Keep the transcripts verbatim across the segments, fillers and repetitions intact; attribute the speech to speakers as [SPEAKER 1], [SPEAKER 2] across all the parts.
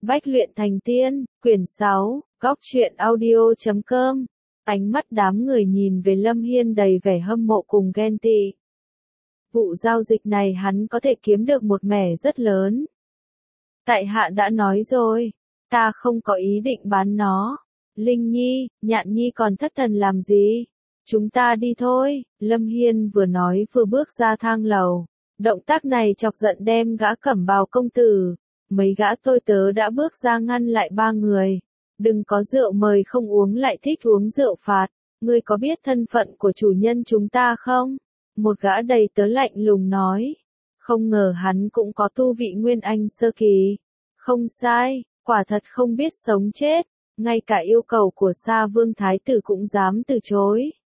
[SPEAKER 1] Bách luyện thành tiên, quyển sáu, góc truyện audio chấm com. Ánh mắt đám người nhìn về Lâm Hiên đầy vẻ hâm mộ cùng ghen tị. Vụ giao dịch này hắn có thể kiếm được một mẻ rất lớn. Tại hạ đã nói rồi, ta không có ý định bán nó. Linh Nhi, Nhạn Nhi còn thất thần làm gì? Chúng ta đi thôi. Lâm Hiên vừa nói vừa bước ra thang lầu. Động tác này chọc giận đem gã Cẩm Bào công tử. Mấy gã tôi tớ đã bước ra ngăn lại ba người. Đừng có rượu mời không uống lại thích uống rượu phạt. Ngươi có biết thân phận của chủ nhân chúng ta không? Một gã đầy tớ lạnh lùng nói. Không ngờ hắn cũng có tu vị Nguyên Anh sơ kỳ. Không sai, quả thật không biết sống chết. Ngay cả yêu cầu của Sa Vương Thái tử cũng dám từ chối.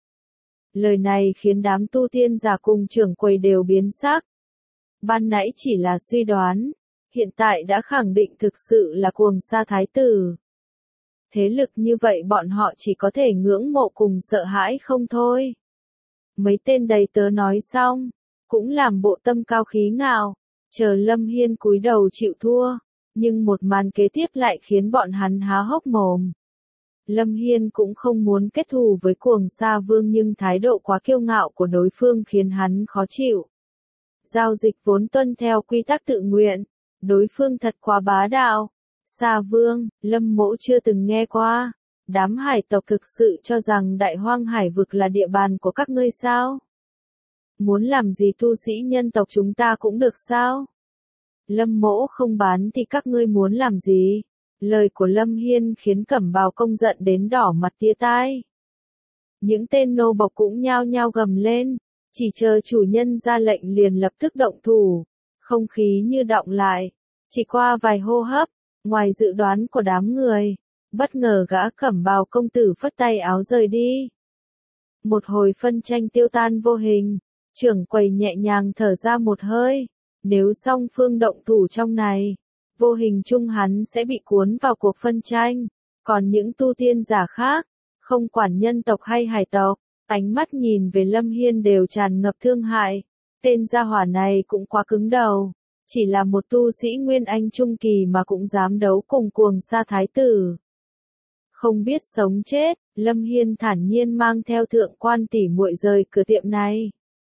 [SPEAKER 1] Lời này khiến đám tu tiên giả cùng trưởng quầy đều biến sắc. Ban nãy chỉ là suy đoán. Hiện tại đã khẳng định thực sự là cuồng Sa Thái tử. Thế lực như vậy bọn họ chỉ có thể ngưỡng mộ cùng sợ hãi không thôi. Mấy tên đầy tớ nói xong, cũng làm bộ tâm cao khí ngạo, chờ Lâm Hiên cúi đầu chịu thua, nhưng một màn kế tiếp lại khiến bọn hắn há hốc mồm. Lâm Hiên cũng không muốn kết thù với cuồng Sa Vương nhưng thái độ quá kiêu ngạo của đối phương khiến hắn khó chịu. Giao dịch vốn tuân theo quy tắc tự nguyện, đối phương thật quá bá đạo. Sa Vương, Lâm mỗ chưa từng nghe qua. Đám hải tộc thực sự cho rằng đại hoang hải vực là địa bàn của các ngươi sao? Muốn làm gì tu sĩ nhân tộc chúng ta cũng được sao? Lâm mỗ không bán thì các ngươi muốn làm gì? Lời của Lâm Hiên khiến Cẩm Bào công giận đến đỏ mặt tía tai. Những tên nô bộc cũng nhao nhao gầm lên, chỉ chờ chủ nhân ra lệnh liền lập tức động thủ. Không khí như đọng lại, chỉ qua vài hô hấp, ngoài dự đoán của đám người. Bất ngờ gã Cẩm Bào công tử phất tay áo rời đi. Một hồi phân tranh tiêu tan vô hình, trưởng quầy nhẹ nhàng thở ra một hơi. Nếu song phương động thủ trong này, vô hình chung hắn sẽ bị cuốn vào cuộc phân tranh. Còn những tu tiên giả khác, không quản nhân tộc hay hải tộc, ánh mắt nhìn về Lâm Hiên đều tràn ngập thương hại. Tên gia hỏa này cũng quá cứng đầu. Chỉ là một tu sĩ Nguyên Anh trung kỳ mà cũng dám đấu cùng cuồng Sa Thái tử. Không biết sống chết, Lâm Hiên thản nhiên mang theo thượng quan tỷ muội rời cửa tiệm này.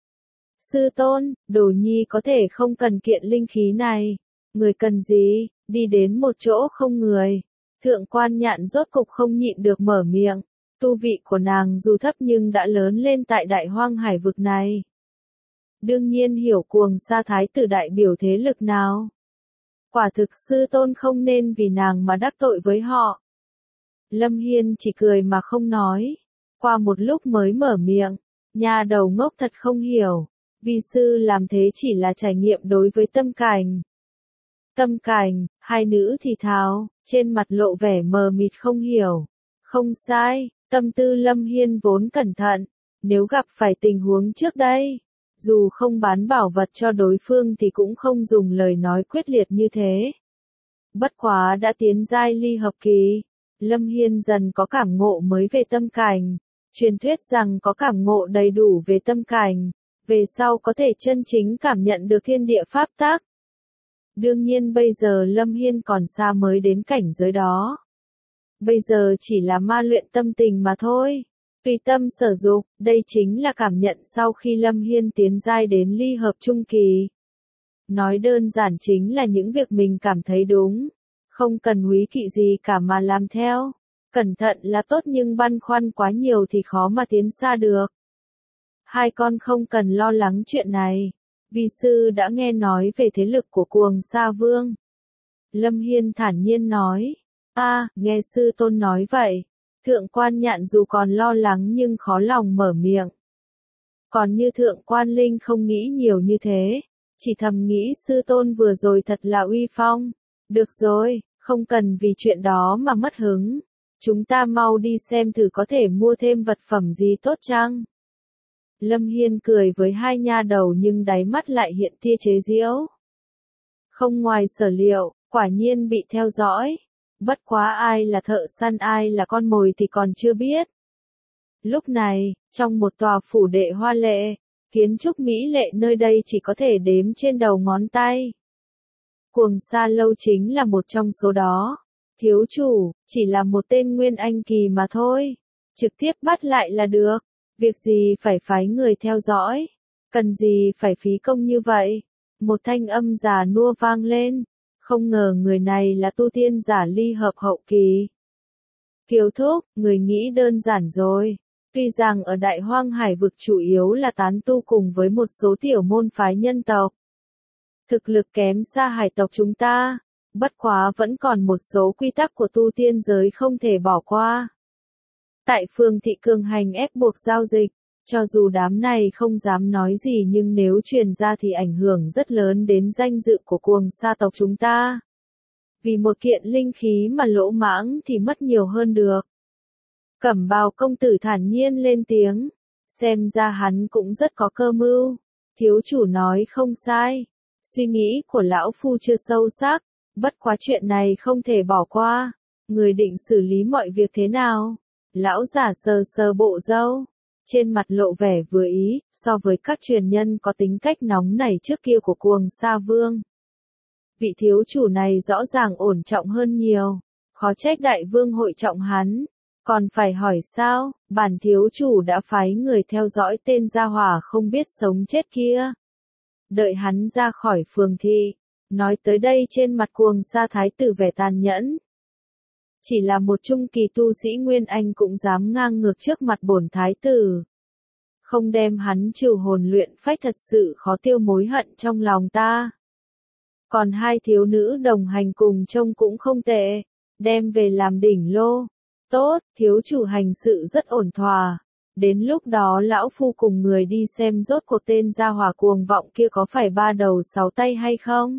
[SPEAKER 1] Sư tôn, Đồ Nhi có thể không cần kiện linh khí này. Người cần gì, đi đến một chỗ không người. Thượng quan Nhạn rốt cục không nhịn được mở miệng. Tu vị của nàng dù thấp nhưng đã lớn lên tại đại hoang hải vực này. Đương nhiên hiểu cuồng Sa Thái tử đại biểu thế lực nào. Quả thực sư tôn không nên vì nàng mà đắc tội với họ. Lâm Hiên chỉ cười mà không nói. Qua một lúc mới mở miệng. Nhà đầu ngốc thật không hiểu. Vi sư làm thế chỉ là trải nghiệm đối với Tâm Cảnh. Tâm Cảnh, hai nữ thì thào, trên mặt lộ vẻ mờ mịt không hiểu. Không sai, tâm tư Lâm Hiên vốn cẩn thận. Nếu gặp phải tình huống trước đây, dù không bán bảo vật cho đối phương thì cũng không dùng lời nói quyết liệt như thế. Bất quá đã tiến giai ly hợp kỳ. Lâm Hiên dần có cảm ngộ mới về Tâm Cảnh. Truyền thuyết rằng có cảm ngộ đầy đủ về Tâm Cảnh, về sau có thể chân chính cảm nhận được thiên địa pháp tắc. Đương nhiên bây giờ Lâm Hiên còn xa mới đến cảnh giới đó. Bây giờ chỉ là ma luyện tâm tình mà thôi. Tùy tâm sở dục, đây chính là cảm nhận sau khi Lâm Hiên tiến giai đến ly hợp trung kỳ. Nói đơn giản chính là những việc mình cảm thấy đúng. Không cần húy kỵ gì cả mà làm theo. Cẩn thận là tốt nhưng băn khoăn quá nhiều thì khó mà tiến xa được. Hai con không cần lo lắng chuyện này. Vi sư đã nghe nói về thế lực của cuồng Sa Vương. Lâm Hiên thản nhiên nói. A, nghe sư tôn nói vậy. Thượng quan Nhạn dù còn lo lắng nhưng khó lòng mở miệng. Còn như thượng quan Linh không nghĩ nhiều như thế. Chỉ thầm nghĩ sư tôn vừa rồi thật là uy phong. Được rồi, không cần vì chuyện đó mà mất hứng. Chúng ta mau đi xem thử có thể mua thêm vật phẩm gì tốt chăng? Lâm Hiên cười với hai nha đầu nhưng đáy mắt lại hiện tia chế giễu. Không ngoài sở liệu, quả nhiên bị theo dõi. Bất quá ai là thợ săn ai là con mồi thì còn chưa biết. Lúc này, trong một tòa phủ đệ hoa lệ, kiến trúc mỹ lệ nơi đây chỉ có thể đếm trên đầu ngón tay. Cuồng Sa Lâu chính là một trong số đó. Thiếu chủ, chỉ là một tên Nguyên Anh kỳ mà thôi. Trực tiếp bắt lại là được. Việc gì phải phái người theo dõi? Cần gì phải phí công như vậy? Một thanh âm già nua vang lên. Không ngờ người này là tu tiên giả ly hợp hậu kỳ. Kiều thúc, người nghĩ đơn giản rồi. Tuy rằng ở Đại Hoang Hải vực chủ yếu là tán tu cùng với một số tiểu môn phái nhân tộc. Thực lực kém xa hải tộc chúng ta. Bất quá vẫn còn một số quy tắc của tu tiên giới không thể bỏ qua. Tại Phương Thị cường hành ép buộc giao dịch, cho dù đám này không dám nói gì nhưng nếu truyền ra thì ảnh hưởng rất lớn đến danh dự của Cuồng Sa tộc chúng ta. Vì một kiện linh khí mà lỗ mãng thì mất nhiều hơn được. Cẩm Bào công tử thản nhiên lên tiếng, xem ra hắn cũng rất có cơ mưu. Thiếu chủ nói không sai, suy nghĩ của lão phu chưa sâu sắc, bất quá chuyện này không thể bỏ qua. Người định xử lý mọi việc thế nào? Lão giả sờ sờ bộ râu, trên mặt lộ vẻ vừa ý, so với các truyền nhân có tính cách nóng nảy trước kia của Cuồng Sa Vương. Vị thiếu chủ này rõ ràng ổn trọng hơn nhiều, khó trách đại vương hội trọng hắn. Còn phải hỏi sao, bản thiếu chủ đã phái người theo dõi tên gia hỏa không biết sống chết kia. Đợi hắn ra khỏi phường thị, nói tới đây trên mặt Cuồng Sa thái tử vẻ tàn nhẫn. Chỉ là một trung kỳ tu sĩ Nguyên Anh cũng dám ngang ngược trước mặt bổn thái tử. Không đem hắn trừ hồn luyện phách thật sự khó tiêu mối hận trong lòng ta. Còn hai thiếu nữ đồng hành cùng trông cũng không tệ, đem về làm đỉnh lô. Tốt, thiếu chủ hành sự rất ổn thỏa. Đến lúc đó lão phu cùng người đi xem rốt cuộc tên gia hỏa cuồng vọng kia có phải ba đầu sáu tay hay không?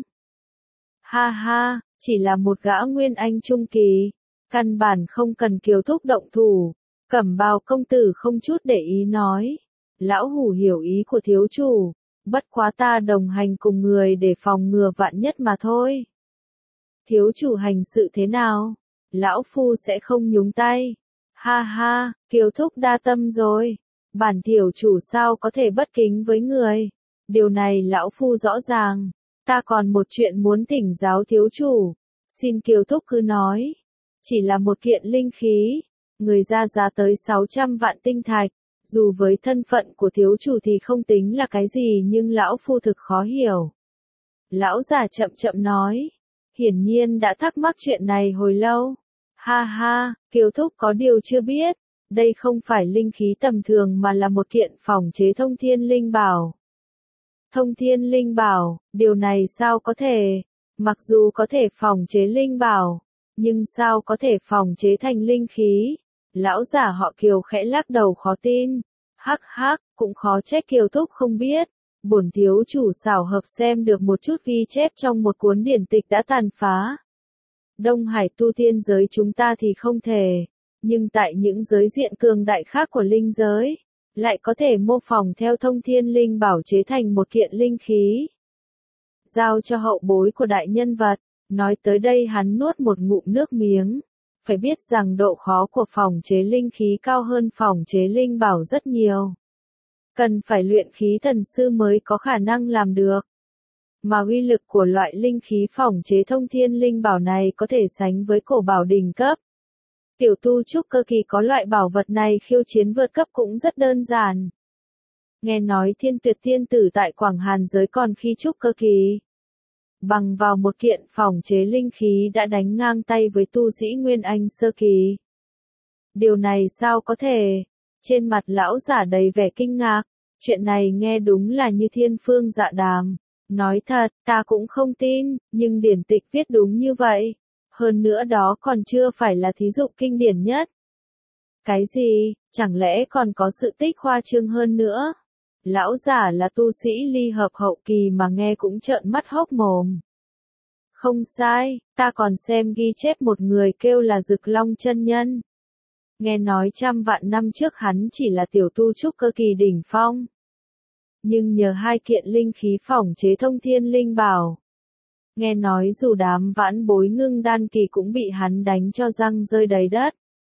[SPEAKER 1] Ha ha, chỉ là một gã Nguyên Anh trung kỳ. Căn bản không cần Kiều thúc động thủ. Cẩm Bào công tử không chút để ý nói. Lão hủ hiểu ý của thiếu chủ. Bất quá ta đồng hành cùng người để phòng ngừa vạn nhất mà thôi. Thiếu chủ hành sự thế nào? Lão phu sẽ không nhúng tay. Ha ha, Kiều thúc đa tâm rồi. Bản tiểu chủ sao có thể bất kính với người. Điều này lão phu rõ ràng. Ta còn một chuyện muốn thỉnh giáo thiếu chủ. Xin Kiều thúc cứ nói. Chỉ là một kiện linh khí. Người ra giá tới sáu trăm vạn tinh thạch. Dù với thân phận của thiếu chủ thì không tính là cái gì nhưng lão phu thực khó hiểu. Lão già chậm chậm nói. Hiển nhiên đã thắc mắc chuyện này hồi lâu. Ha ha, Kiều thúc có điều chưa biết. Đây không phải linh khí tầm thường mà là một kiện phòng chế thông thiên linh bảo. Thông thiên linh bảo, điều này sao có thể? Mặc dù có thể phòng chế linh bảo, nhưng sao có thể phòng chế thành linh khí? Lão giả họ Kiều khẽ lắc đầu khó tin. Hắc hắc, cũng khó trách Kiều thúc không biết. Bổn thiếu chủ xảo hợp xem được một chút ghi chép trong một cuốn điển tịch đã tàn phá. Đông Hải tu tiên giới chúng ta thì không thể, nhưng tại những giới diện cường đại khác của linh giới, lại có thể mô phỏng theo thông thiên linh bảo chế thành một kiện linh khí. Giao cho hậu bối của đại nhân vật, nói tới đây hắn nuốt một ngụm nước miếng. Phải biết rằng độ khó của phòng chế linh khí cao hơn phòng chế linh bảo rất nhiều. Cần phải luyện khí thần sư mới có khả năng làm được. Mà uy lực của loại linh khí phòng chế thông thiên linh bảo này có thể sánh với cổ bảo đỉnh cấp. Tiểu tu trúc cơ kỳ có loại bảo vật này khiêu chiến vượt cấp cũng rất đơn giản. Nghe nói Thiên Tuyệt Tiên tử tại Quảng Hàn giới còn khi trúc cơ kỳ. Bằng vào một kiện phòng chế linh khí đã đánh ngang tay với tu sĩ Nguyên Anh sơ kỳ. Điều này sao có thể? Trên mặt lão giả đầy vẻ kinh ngạc. Chuyện này nghe đúng là như thiên phương dạ đàm. Nói thật, ta cũng không tin, nhưng điển tịch viết đúng như vậy. Hơn nữa đó còn chưa phải là thí dụ kinh điển nhất. Cái gì, chẳng lẽ còn có sự tích khoa trương hơn nữa? Lão giả là tu sĩ ly hợp hậu kỳ mà nghe cũng trợn mắt hốc mồm. Không sai, ta còn xem ghi chép một người kêu là Dực Long chân nhân. Nghe nói trăm vạn năm trước hắn chỉ là tiểu tu trúc cơ kỳ đỉnh phong. Nhưng nhờ hai kiện linh khí phòng chế thông thiên linh bảo. Nghe nói dù đám vãn bối ngưng đan kỳ cũng bị hắn đánh cho răng rơi đầy đất.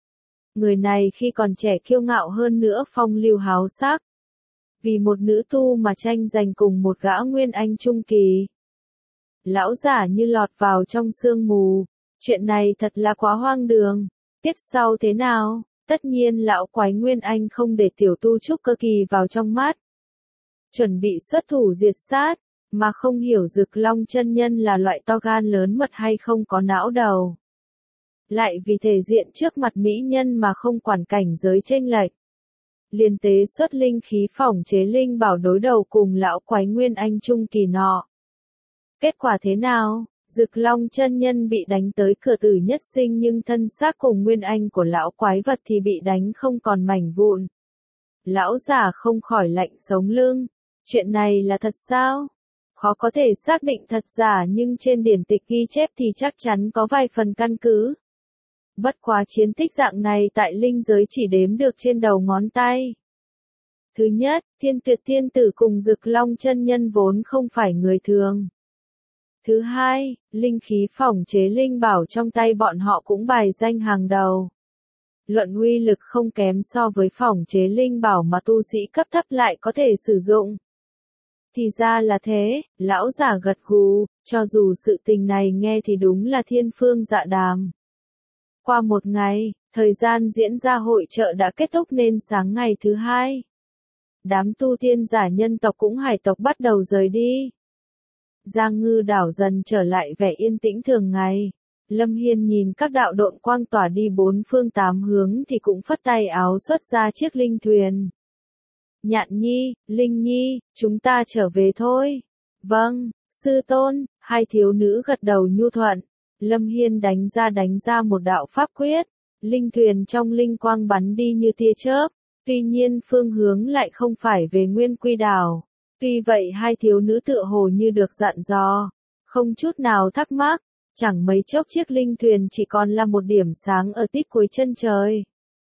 [SPEAKER 1] Người này khi còn trẻ kiêu ngạo hơn nữa phong lưu háo sắc. Vì một nữ tu mà tranh giành cùng một gã Nguyên Anh trung kỳ. Lão giả như lọt vào trong sương mù. Chuyện này thật là quá hoang đường. Tiếp sau thế nào? Tất nhiên lão quái Nguyên Anh không để tiểu tu trúc cơ kỳ vào trong mắt. Chuẩn bị xuất thủ diệt sát, mà không hiểu Dực Long chân nhân là loại to gan lớn mật hay không có não đầu. Lại vì thể diện trước mặt mỹ nhân mà không quản cảnh giới chênh lệch. Liên tế xuất linh khí phỏng chế linh bảo đối đầu cùng lão quái Nguyên Anh trung kỳ nọ. Kết quả thế nào? Dực Long chân nhân bị đánh tới cửa tử nhất sinh nhưng thân xác cùng Nguyên Anh của lão quái vật thì bị đánh không còn mảnh vụn. Lão già không khỏi lạnh sống lưng. Chuyện này là thật sao? Khó có thể xác định thật giả nhưng trên điển tịch ghi chép thì chắc chắn có vài phần căn cứ. Bất quá chiến tích dạng này tại linh giới chỉ đếm được trên đầu ngón tay. Thứ nhất, Thiên Tuyệt Thiên Tử cùng Dực Long chân nhân vốn không phải người thường. Thứ hai, linh khí phỏng chế linh bảo trong tay bọn họ cũng bài danh hàng đầu. Luận uy lực không kém so với phỏng chế linh bảo mà tu sĩ cấp thấp lại có thể sử dụng. Thì ra là thế, lão giả gật gù, cho dù sự tình này nghe thì đúng là thiên phương dạ đàm. Qua một ngày, thời gian diễn ra hội chợ đã kết thúc nên sáng ngày thứ hai. Đám tu tiên giả nhân tộc cũng hải tộc bắt đầu rời đi. Giang Ngư đảo dần trở lại vẻ yên tĩnh thường ngày. Lâm Hiên nhìn các đạo độn quang tỏa đi bốn phương tám hướng thì cũng phất tay áo xuất ra chiếc linh thuyền. Nhạn Nhi, Linh Nhi, chúng ta trở về thôi. Vâng, sư tôn, hai thiếu nữ gật đầu nhu thuận. Lâm Hiên đánh ra đánh ra một đạo pháp quyết. Linh thuyền trong linh quang bắn đi như tia chớp. Tuy nhiên phương hướng lại không phải về Nguyên Quy đảo. Tuy vậy hai thiếu nữ tựa hồ như được dặn dò. Không chút nào thắc mắc. Chẳng mấy chốc chiếc linh thuyền chỉ còn là một điểm sáng ở tít cuối chân trời.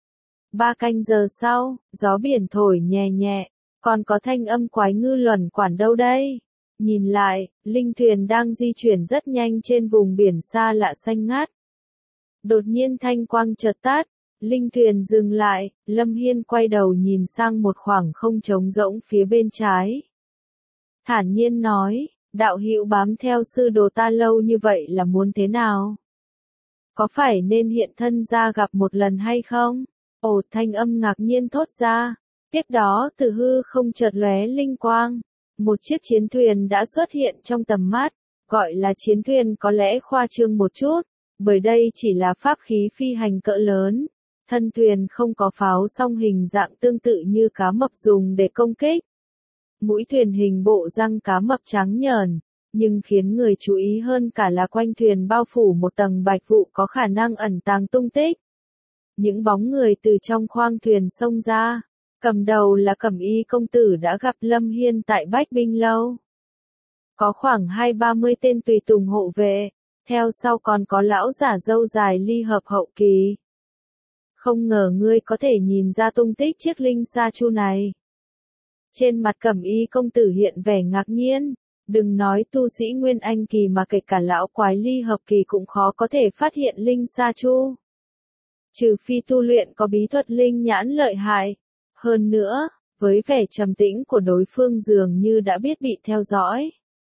[SPEAKER 1] Ba canh giờ sau, gió biển thổi nhẹ nhẹ, còn có thanh âm quái ngư luẩn quẩn đâu đây? Nhìn lại, linh thuyền đang di chuyển rất nhanh trên vùng biển xa lạ xanh ngát. Đột nhiên thanh quang chợt tắt, linh thuyền dừng lại, Lâm Hiên quay đầu nhìn sang một khoảng không trống rỗng phía bên trái. Thản nhiên nói, đạo hữu bám theo sư đồ ta lâu như vậy là muốn thế nào? Có phải nên hiện thân ra gặp một lần hay không? Ồ, thanh âm ngạc nhiên thốt ra. Tiếp đó từ hư không chợt lóe linh quang. Một chiếc chiến thuyền đã xuất hiện trong tầm mắt. Gọi là chiến thuyền có lẽ khoa trương một chút, bởi đây chỉ là pháp khí phi hành cỡ lớn. Thân thuyền không có pháo song hình dạng tương tự như cá mập dùng để công kích. Mũi thuyền hình bộ răng cá mập trắng nhờn, nhưng khiến người chú ý hơn cả là quanh thuyền bao phủ một tầng bạch vụ có khả năng ẩn tàng tung tích. Những bóng người từ trong khoang thuyền xông ra, cầm đầu là Cẩm Y công tử đã gặp Lâm Hiên tại Bách Binh Lâu. Có khoảng hai ba mươi tên tùy tùng hộ vệ, theo sau còn có lão giả râu dài ly hợp hậu kỳ. Không ngờ ngươi có thể nhìn ra tung tích chiếc linh sa chu này. Trên mặt Cẩm Y công tử hiện vẻ ngạc nhiên, đừng nói tu sĩ Nguyên Anh kỳ mà kể cả lão quái ly hợp kỳ cũng khó có thể phát hiện linh sa chu. Trừ phi tu luyện có bí thuật linh nhãn lợi hại. Hơn nữa, với vẻ trầm tĩnh của đối phương dường như đã biết bị theo dõi.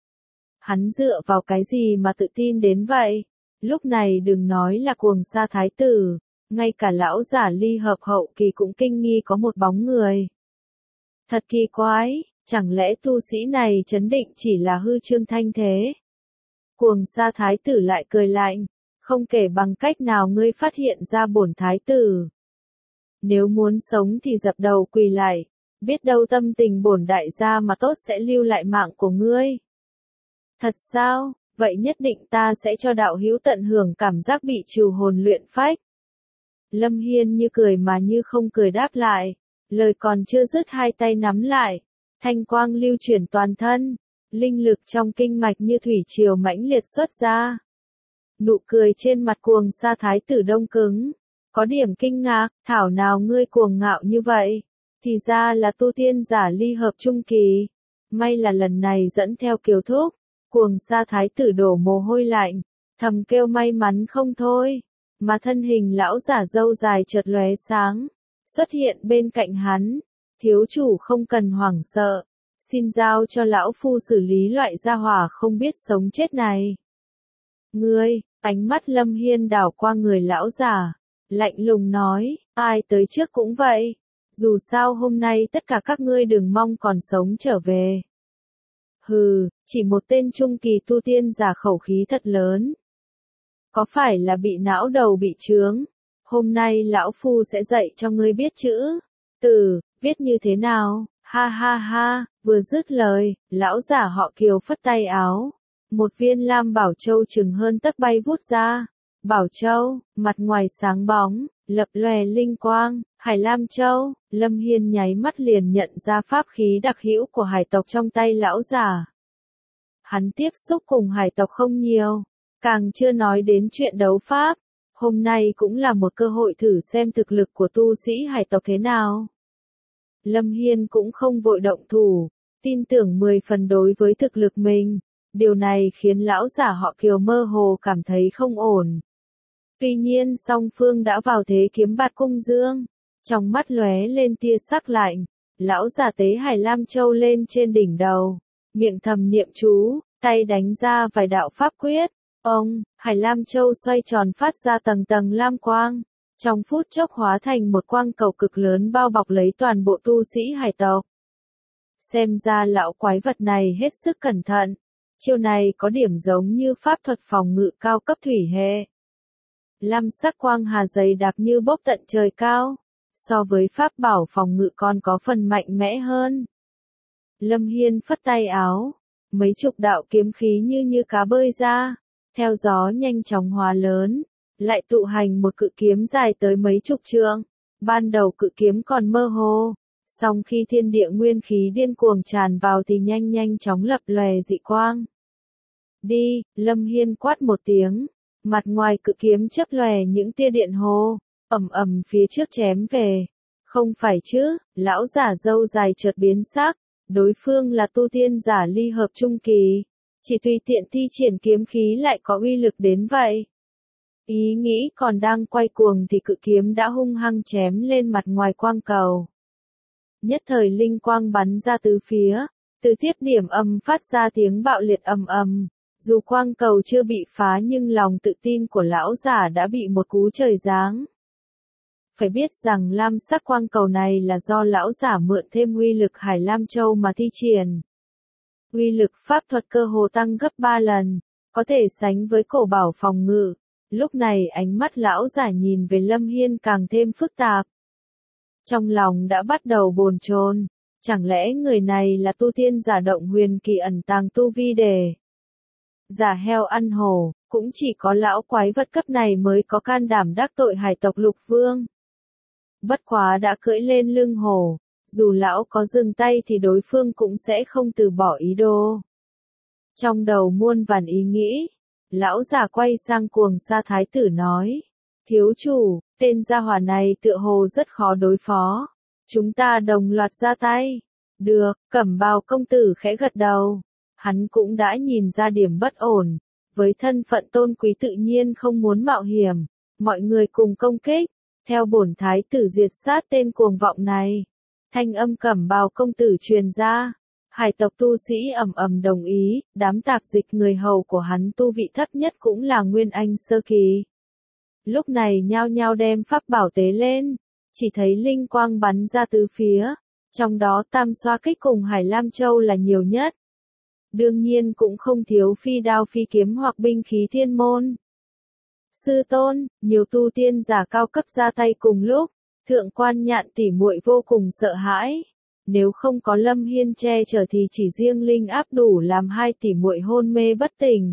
[SPEAKER 1] Hắn dựa vào cái gì mà tự tin đến vậy? Lúc này đừng nói là Cuồng Sa thái tử, ngay cả lão giả ly hợp hậu kỳ cũng kinh nghi có một bóng người. Thật kỳ quái, chẳng lẽ tu sĩ này chấn định chỉ là hư trương thanh thế? Cuồng Sa thái tử lại cười lạnh, không kể bằng cách nào ngươi phát hiện ra bổn thái tử. Nếu muốn sống thì dập đầu quỳ lại, biết đâu tâm tình bổn đại gia mà tốt sẽ lưu lại mạng của ngươi. Thật sao? Vậy nhất định ta sẽ cho đạo hữu tận hưởng cảm giác bị trừ hồn luyện phách. Lâm Hiên như cười mà như không cười đáp lại, lời còn chưa dứt hai tay nắm lại, thanh quang lưu chuyển toàn thân, linh lực trong kinh mạch như thủy triều mãnh liệt xuất ra. Nụ cười trên mặt Cuồng Sa thái tử đông cứng, có điểm kinh ngạc, thảo nào ngươi cuồng ngạo như vậy, thì ra là tu tiên giả ly hợp trung kỳ, may là lần này dẫn theo Kiều Thúc. Cuồng Sa thái tử đổ mồ hôi lạnh, thầm kêu may mắn không thôi, mà thân hình lão giả râu dài chợt lóe sáng, xuất hiện bên cạnh hắn. Thiếu chủ không cần hoảng sợ, Xin giao cho lão phu xử lý loại gia hỏa không biết sống chết này. Ngươi, ánh mắt Lâm Hiên đảo qua người lão già, lạnh lùng nói, ai tới trước cũng vậy. Dù sao hôm nay tất cả các ngươi đừng mong còn sống trở về. Hừ, chỉ một tên trung kỳ tu tiên giả khẩu khí thật lớn. Có phải là bị não đầu bị chướng? Hôm nay lão phu sẽ dạy cho ngươi biết chữ. Từ, viết như thế nào? Ha ha ha, vừa dứt lời, lão giả họ Kiều phất tay áo. Một viên lam bảo châu chừng hơn tấc bay vút ra. Bảo châu, mặt ngoài sáng bóng, lập lòe linh quang, Hải Lam Châu. Lâm Hiên nháy mắt liền nhận ra pháp khí đặc hữu của hải tộc trong tay lão giả. Hắn tiếp xúc cùng hải tộc không nhiều, càng chưa nói đến chuyện đấu pháp. Hôm nay cũng là một cơ hội thử xem thực lực của tu sĩ hải tộc thế nào. Lâm Hiên cũng không vội động thủ, tin tưởng mười phần đối với thực lực mình. Điều này khiến lão giả họ Kiều mơ hồ cảm thấy không ổn. Tuy nhiên song phương đã vào thế kiếm bạt cung dương. Trong mắt lóe lên tia sắc lạnh, lão giả tế Hải Lam Châu lên trên đỉnh đầu. Miệng thầm niệm chú, tay đánh ra vài đạo pháp quyết. Ông, Hải Lam Châu xoay tròn phát ra tầng tầng lam quang. Trong phút chốc hóa thành một quang cầu cực lớn bao bọc lấy toàn bộ tu sĩ hải tộc. Xem ra lão quái vật này hết sức cẩn thận. Chiêu này có điểm giống như pháp thuật phòng ngự cao cấp thủy hệ. Lam sắc quang hà dày đặc như bốc tận trời cao. So với pháp bảo phòng ngự còn có phần mạnh mẽ hơn. Lâm Hiên phất tay áo. Mấy chục đạo kiếm khí như như cá bơi ra. Theo gió nhanh chóng hóa lớn. Lại tụ hành một cự kiếm dài tới mấy chục trượng. Ban đầu cự kiếm còn mơ hồ. Song khi thiên địa nguyên khí điên cuồng tràn vào thì nhanh nhanh chóng lập lòe dị quang. Đi, Lâm Hiên quát một tiếng. Mặt ngoài cự kiếm chớp lòe những tia điện hồ. Ầm ầm phía trước chém về. Không phải chứ, lão giả râu dài chợt biến sắc. Đối phương là tu tiên giả ly hợp trung kỳ. Chỉ tùy tiện thi triển kiếm khí lại có uy lực đến vậy. Ý nghĩ còn đang quay cuồng thì cự kiếm đã hung hăng chém lên mặt ngoài quang cầu. Nhất thời linh quang bắn ra tứ phía, từ tiếp điểm âm phát ra tiếng bạo liệt ầm ầm. Dù quang cầu chưa bị phá nhưng lòng tự tin của lão giả đã bị một cú trời giáng. Phải biết rằng lam sắc quang cầu này là do lão giả mượn thêm uy lực Hải Lam Châu mà thi triển. Uy lực pháp thuật cơ hồ tăng gấp ba lần, có thể sánh với cổ bảo phòng ngự. Lúc này ánh mắt lão giả nhìn về Lâm Hiên càng thêm phức tạp. Trong lòng đã bắt đầu bồn chồn, chẳng lẽ người này là tu tiên giả động huyền kỳ ẩn tàng tu vi để giả heo ăn hổ, cũng chỉ có lão quái vật cấp này mới có can đảm đắc tội hải tộc lục vương. Bất quá đã cưỡi lên lưng hổ, dù lão có dừng tay thì đối phương cũng sẽ không từ bỏ ý đồ. Trong đầu muôn vàn ý nghĩ, lão già quay sang Cuồng Sa thái tử nói, thiếu chủ, tên gia hỏa này tựa hồ rất khó đối phó. Chúng ta đồng loạt ra tay. Được, Cẩm Bào công tử khẽ gật đầu. Hắn cũng đã nhìn ra điểm bất ổn. Với thân phận tôn quý tự nhiên không muốn mạo hiểm. Mọi người cùng công kích. Theo bổn thái tử diệt sát tên cuồng vọng này. Thanh âm Cẩm Bào công tử truyền ra. Hải tộc tu sĩ ầm ầm đồng ý. Đám tạp dịch người hầu của hắn tu vị thấp nhất cũng là Nguyên Anh sơ kỳ. Lúc này nhao nhao đem pháp bảo tế lên. Chỉ thấy linh quang bắn ra tứ phía. Trong đó tam xoa kích cùng Hải Lam Châu là nhiều nhất. Đương nhiên cũng không thiếu phi đao phi kiếm hoặc binh khí thiên môn. Sư tôn, nhiều tu tiên giả cao cấp ra tay cùng lúc. Thượng quan Nhạn tỉ muội vô cùng sợ hãi. Nếu không có Lâm Hiên che chở thì chỉ riêng linh áp đủ làm hai tỉ muội hôn mê bất tỉnh.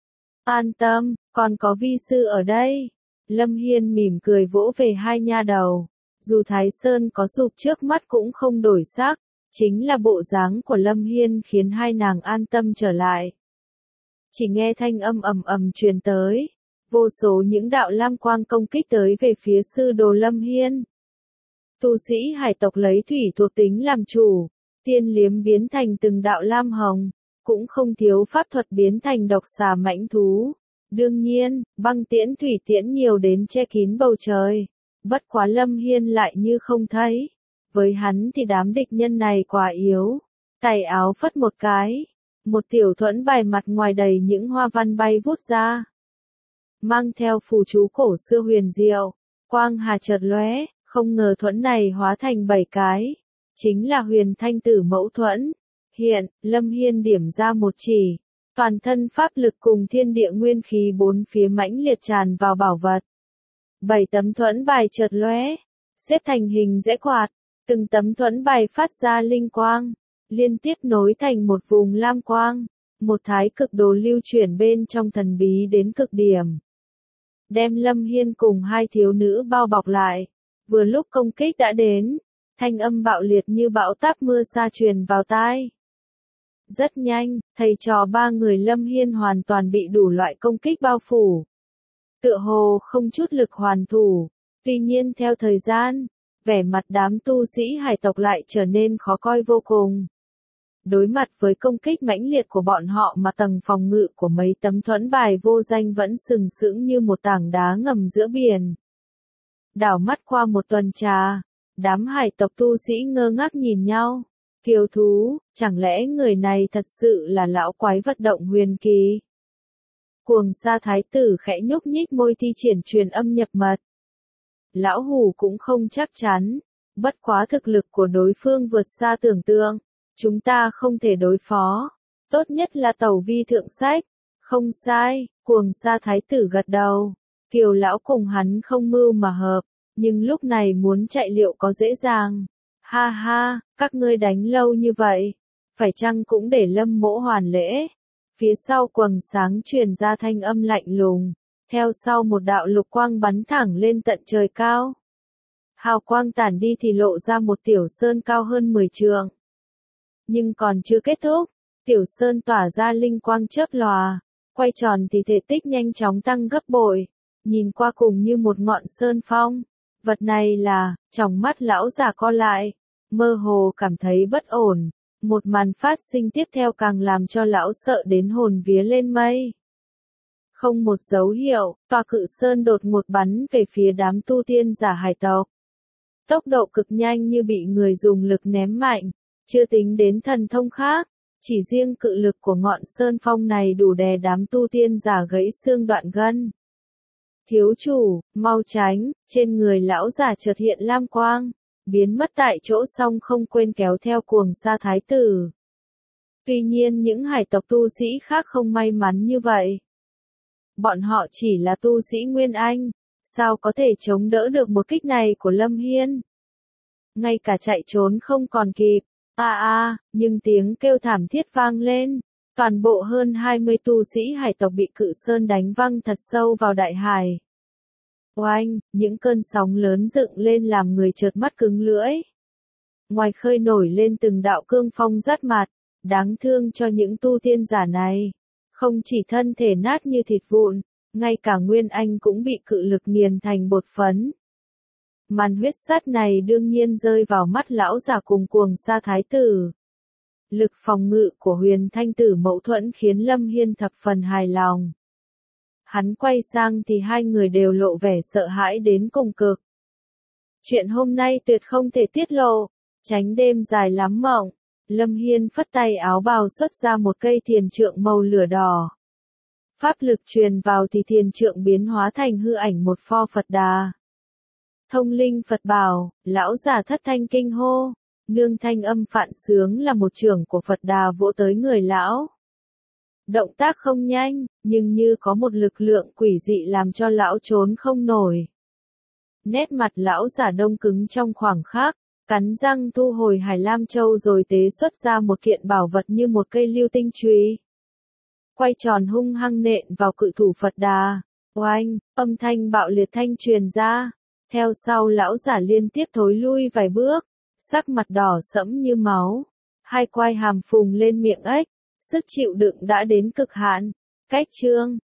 [SPEAKER 1] An tâm, còn có vi sư ở đây. Lâm Hiên mỉm cười vỗ về hai nha đầu. Dù Thái Sơn có sụp trước mắt cũng không đổi sắc. Chính là bộ dáng của Lâm Hiên khiến hai nàng an tâm trở lại. Chỉ nghe thanh âm ầm ầm truyền tới. Vô số những đạo lam quang công kích tới về phía sư đồ Lâm Hiên. Tu sĩ hải tộc lấy thủy thuộc tính làm chủ. Tiên liếm biến thành từng đạo lam hồng. Cũng không thiếu pháp thuật biến thành độc xà mãnh thú. Đương nhiên, băng tiễn thủy tiễn nhiều đến che kín bầu trời. Bất quá Lâm Hiên lại như không thấy. Với hắn thì đám địch nhân này quá yếu. Tay áo phất một cái, một tiểu thuẫn bài mặt ngoài đầy những hoa văn bay vút ra. Mang theo phù chú cổ xưa huyền diệu, quang hà chợt lóe, không ngờ thuẫn này hóa thành bảy cái, chính là huyền thanh tử mẫu thuẫn. Hiện, Lâm Hiên điểm ra một chỉ, toàn thân pháp lực cùng thiên địa nguyên khí bốn phía mãnh liệt tràn vào bảo vật. Bảy tấm thuẫn bài chợt lóe, xếp thành hình rẽ quạt, từng tấm thuẫn bài phát ra linh quang, liên tiếp nối thành một vùng lam quang, một thái cực đồ lưu chuyển bên trong thần bí đến cực điểm. Đem Lâm Hiên cùng hai thiếu nữ bao bọc lại, vừa lúc công kích đã đến, thanh âm bạo liệt như bão táp mưa sa truyền vào tai. Rất nhanh, thầy trò ba người Lâm Hiên hoàn toàn bị đủ loại công kích bao phủ. Tựa hồ không chút lực hoàn thủ, tuy nhiên theo thời gian, vẻ mặt đám tu sĩ hải tộc lại trở nên khó coi vô cùng. Đối mặt với công kích mãnh liệt của bọn họ mà tầng phòng ngự của mấy tấm thuẫn bài vô danh vẫn sừng sững như một tảng đá ngầm giữa biển. Đảo mắt qua một tuần trà, đám hải tộc tu sĩ ngơ ngác nhìn nhau. Kiều thú, chẳng lẽ người này thật sự là lão quái vật động huyền kỳ? Cuồng sa thái tử khẽ nhúc nhích môi thi triển truyền âm nhập mật. Lão hủ cũng không chắc chắn, bất quá thực lực của đối phương vượt xa tưởng tượng, chúng ta không thể đối phó, tốt nhất là tẩu vi thượng sách. Không sai, cuồng sa thái tử gật đầu, Kiều lão cùng hắn không mưu mà hợp, nhưng lúc này muốn chạy liệu có dễ dàng. Ha ha, các ngươi đánh lâu như vậy, phải chăng cũng để Lâm mỗ hoàn lễ? Phía sau quầng sáng truyền ra thanh âm lạnh lùng, theo sau một đạo lục quang bắn thẳng lên tận trời cao. Hào quang tản đi thì lộ ra một tiểu sơn cao hơn mười trượng. Nhưng còn chưa kết thúc, tiểu sơn tỏa ra linh quang chớp lòa, quay tròn thì thể tích nhanh chóng tăng gấp bội, nhìn qua cùng như một ngọn sơn phong. Vật này là, trong mắt lão già co lại, mơ hồ cảm thấy bất ổn, một màn phát sinh tiếp theo càng làm cho lão sợ đến hồn vía lên mây. Không một dấu hiệu, tòa cự sơn đột ngột bắn về phía đám tu tiên giả hải tộc. Tốc độ cực nhanh như bị người dùng lực ném mạnh, chưa tính đến thần thông khác, chỉ riêng cự lực của ngọn sơn phong này đủ đè đám tu tiên giả gãy xương đoạn gân. Thiếu chủ, mau tránh, trên người lão già chợt hiện lam quang, biến mất tại chỗ xong không quên kéo theo cuồng sa thái tử. Tuy nhiên những hải tộc tu sĩ khác không may mắn như vậy. Bọn họ chỉ là tu sĩ Nguyên Anh, sao có thể chống đỡ được một kích này của Lâm Hiên? Ngay cả chạy trốn không còn kịp, a a, nhưng tiếng kêu thảm thiết vang lên. Toàn bộ hơn hai mươi tu sĩ hải tộc bị cự sơn đánh văng thật sâu vào đại hải. Oanh, những cơn sóng lớn dựng lên làm người chợt mắt cứng lưỡi. Ngoài khơi nổi lên từng đạo cương phong rát mặt, đáng thương cho những tu tiên giả này. Không chỉ thân thể nát như thịt vụn, ngay cả Nguyên Anh cũng bị cự lực nghiền thành bột phấn. Màn huyết sắt này đương nhiên rơi vào mắt lão già cùng cuồng sa thái tử. Lực phòng ngự của huyền thanh tử mẫu thuẫn khiến Lâm Hiên thập phần hài lòng. Hắn quay sang thì hai người đều lộ vẻ sợ hãi đến cùng cực. Chuyện hôm nay tuyệt không thể tiết lộ, tránh đêm dài lắm mộng. Lâm Hiên phất tay áo bào xuất ra một cây thiền trượng màu lửa đỏ. Pháp lực truyền vào thì thiền trượng biến hóa thành hư ảnh một pho Phật Đà. Thông linh Phật bảo, lão già thất thanh kinh hô. Nương thanh âm phạn sướng là một chưởng của Phật Đà vỗ tới người lão. Động tác không nhanh, nhưng như có một lực lượng quỷ dị làm cho lão trốn không nổi. Nét mặt lão giả đông cứng trong khoảng khắc, cắn răng thu hồi Hải Lam Châu rồi tế xuất ra một kiện bảo vật như một cây lưu tinh chùy. Quay tròn hung hăng nện vào cự thủ Phật Đà. Oanh, âm thanh bạo liệt thanh truyền ra. Theo sau lão giả liên tiếp thối lui vài bước. Sắc mặt đỏ sẫm như máu, hai quai hàm phùng lên miệng ếch, sức chịu đựng đã đến cực hạn. Cách chương